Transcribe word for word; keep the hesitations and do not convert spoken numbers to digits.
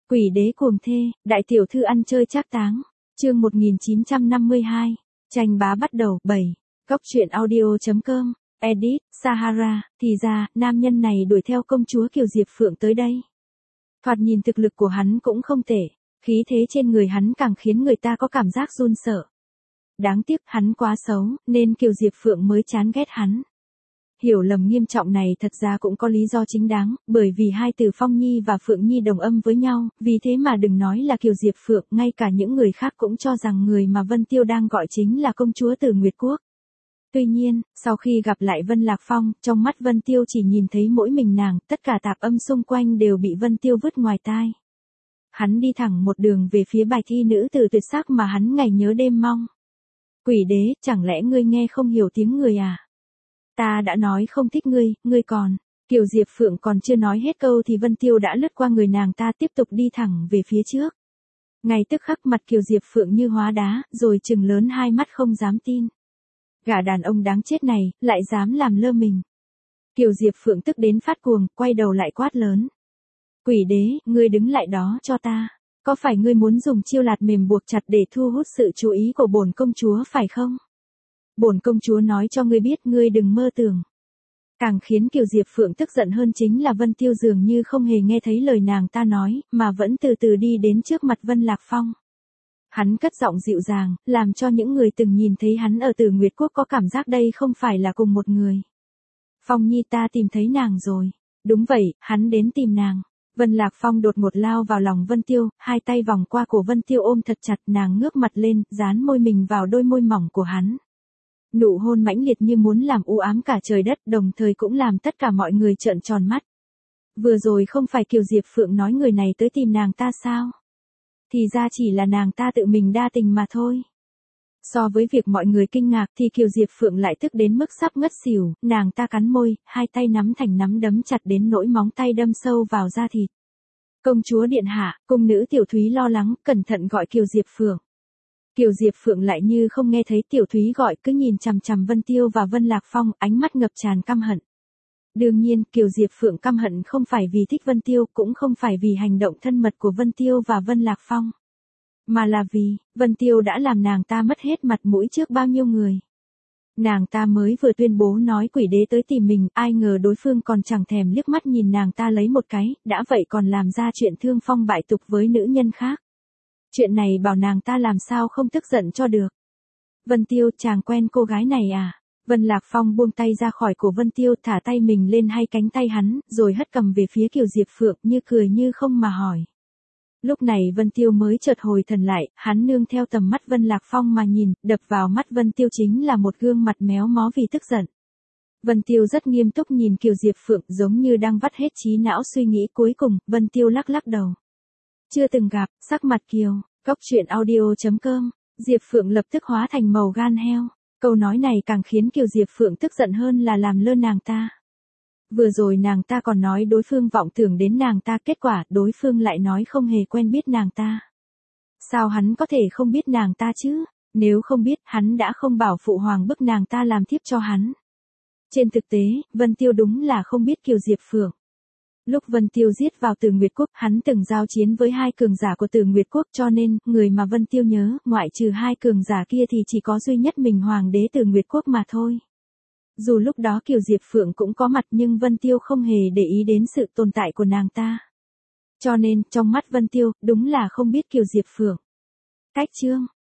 Quỷ đế cuồng thê, đại tiểu thư ăn chơi trác táng. Chương một nghìn chín trăm năm mươi hai. Tranh bá bắt đầu. bảy. Góc truyện audio.com. Edit, Sahara. Thì ra, nam nhân này đuổi theo công chúa Kiều Diệp Phượng tới đây. Thoạt nhìn thực lực của hắn cũng không tệ. Khí thế trên người hắn càng khiến người ta có cảm giác run sợ. Đáng tiếc hắn quá xấu, nên Kiều Diệp Phượng mới chán ghét hắn. Hiểu lầm nghiêm trọng này thật ra cũng có lý do chính đáng, bởi vì hai từ Phong Nhi và Phượng Nhi đồng âm với nhau, vì thế mà đừng nói là Kiều Diệp Phượng, ngay cả những người khác cũng cho rằng người mà Vân Tiêu đang gọi chính là công chúa Tử Nguyệt Quốc. Tuy nhiên, sau khi gặp lại Vân Lạc Phong, trong mắt Vân Tiêu chỉ nhìn thấy mỗi mình nàng, tất cả tạp âm xung quanh đều bị Vân Tiêu vứt ngoài tai. Hắn đi thẳng một đường về phía bài thi nữ tử tuyệt sắc mà hắn ngày nhớ đêm mong. Quỷ đế, chẳng lẽ ngươi nghe không hiểu tiếng người à? Ta đã nói không thích ngươi, ngươi còn. Kiều Diệp Phượng còn chưa nói hết câu thì Vân Tiêu đã lướt qua người nàng ta tiếp tục đi thẳng về phía trước. Ngay tức khắc mặt Kiều Diệp Phượng như hóa đá, rồi trừng lớn hai mắt không dám tin. Gã đàn ông đáng chết này, lại dám làm lơ mình. Kiều Diệp Phượng tức đến phát cuồng, quay đầu lại quát lớn. Quỷ đế, ngươi đứng lại đó cho ta. Có phải ngươi muốn dùng chiêu lạt mềm buộc chặt để thu hút sự chú ý của bổn công chúa phải không? Bổn công chúa nói cho ngươi biết ngươi đừng mơ tưởng. Càng khiến Kiều Diệp Phượng tức giận hơn chính là Vân Tiêu dường như không hề nghe thấy lời nàng ta nói, mà vẫn từ từ đi đến trước mặt Vân Lạc Phong. Hắn cất giọng dịu dàng, làm cho những người từng nhìn thấy hắn ở Tử Nguyệt Quốc có cảm giác đây không phải là cùng một người. Phong Nhi, ta tìm thấy nàng rồi. Đúng vậy, hắn đến tìm nàng. Vân Lạc Phong đột ngột lao vào lòng Vân Tiêu, hai tay vòng qua cổ Vân Tiêu ôm thật chặt, nàng ngước mặt lên, dán môi mình vào đôi môi mỏng của hắn. Nụ hôn mãnh liệt như muốn làm u ám cả trời đất, đồng thời cũng làm tất cả mọi người trợn tròn mắt. Vừa rồi không phải Kiều Diệp Phượng nói người này tới tìm nàng ta sao? Thì ra chỉ là nàng ta tự mình đa tình mà thôi. So với việc mọi người kinh ngạc thì Kiều Diệp Phượng lại tức đến mức sắp ngất xỉu, nàng ta cắn môi, hai tay nắm thành nắm đấm chặt đến nỗi móng tay đâm sâu vào da thịt. Công chúa điện hạ, cung nữ Tiểu Thúy lo lắng, cẩn thận gọi Kiều Diệp Phượng. Kiều Diệp Phượng lại như không nghe thấy Tiểu Thúy gọi, cứ nhìn chằm chằm Vân Tiêu và Vân Lạc Phong, ánh mắt ngập tràn căm hận. Đương nhiên, Kiều Diệp Phượng căm hận không phải vì thích Vân Tiêu, cũng không phải vì hành động thân mật của Vân Tiêu và Vân Lạc Phong. Mà là vì, Vân Tiêu đã làm nàng ta mất hết mặt mũi trước bao nhiêu người. Nàng ta mới vừa tuyên bố nói quỷ đế tới tìm mình, ai ngờ đối phương còn chẳng thèm liếc mắt nhìn nàng ta lấy một cái, đã vậy còn làm ra chuyện thương phong bại tục với nữ nhân khác. Chuyện này bảo nàng ta làm sao không tức giận cho được. Vân Tiêu, chàng quen cô gái này à? Vân Lạc Phong buông tay ra khỏi cổ Vân Tiêu, thả tay mình lên hai cánh tay hắn, rồi hất cầm về phía Kiều Diệp Phượng, như cười như không mà hỏi. Lúc này Vân Tiêu mới chợt hồi thần lại, hắn nương theo tầm mắt Vân Lạc Phong mà nhìn, đập vào mắt Vân Tiêu chính là một gương mặt méo mó vì tức giận. Vân Tiêu rất nghiêm túc nhìn Kiều Diệp Phượng, giống như đang vắt hết trí não suy nghĩ. Cuối cùng, Vân Tiêu lắc lắc đầu. Chưa từng gặp, sắc mặt Kiều. Góc truyện audio.com. Diệp Phượng lập tức hóa thành màu gan heo. Câu nói này càng khiến Kiều Diệp Phượng tức giận hơn là làm lơ nàng ta. Vừa rồi nàng ta còn nói đối phương vọng tưởng đến nàng ta, kết quả đối phương lại nói không hề quen biết nàng ta. Sao hắn có thể không biết nàng ta chứ? Nếu không biết, hắn đã không bảo phụ hoàng bức nàng ta làm thiếp cho hắn. Trên thực tế, Vân Tiêu đúng là không biết Kiều Diệp Phượng. Lúc Vân Tiêu giết vào Tử Nguyệt Quốc, hắn từng giao chiến với hai cường giả của Tử Nguyệt Quốc, cho nên, người mà Vân Tiêu nhớ, ngoại trừ hai cường giả kia thì chỉ có duy nhất mình hoàng đế Tử Nguyệt Quốc mà thôi. Dù lúc đó Kiều Diệp Phượng cũng có mặt nhưng Vân Tiêu không hề để ý đến sự tồn tại của nàng ta. Cho nên, trong mắt Vân Tiêu, đúng là không biết Kiều Diệp Phượng. Cách chương.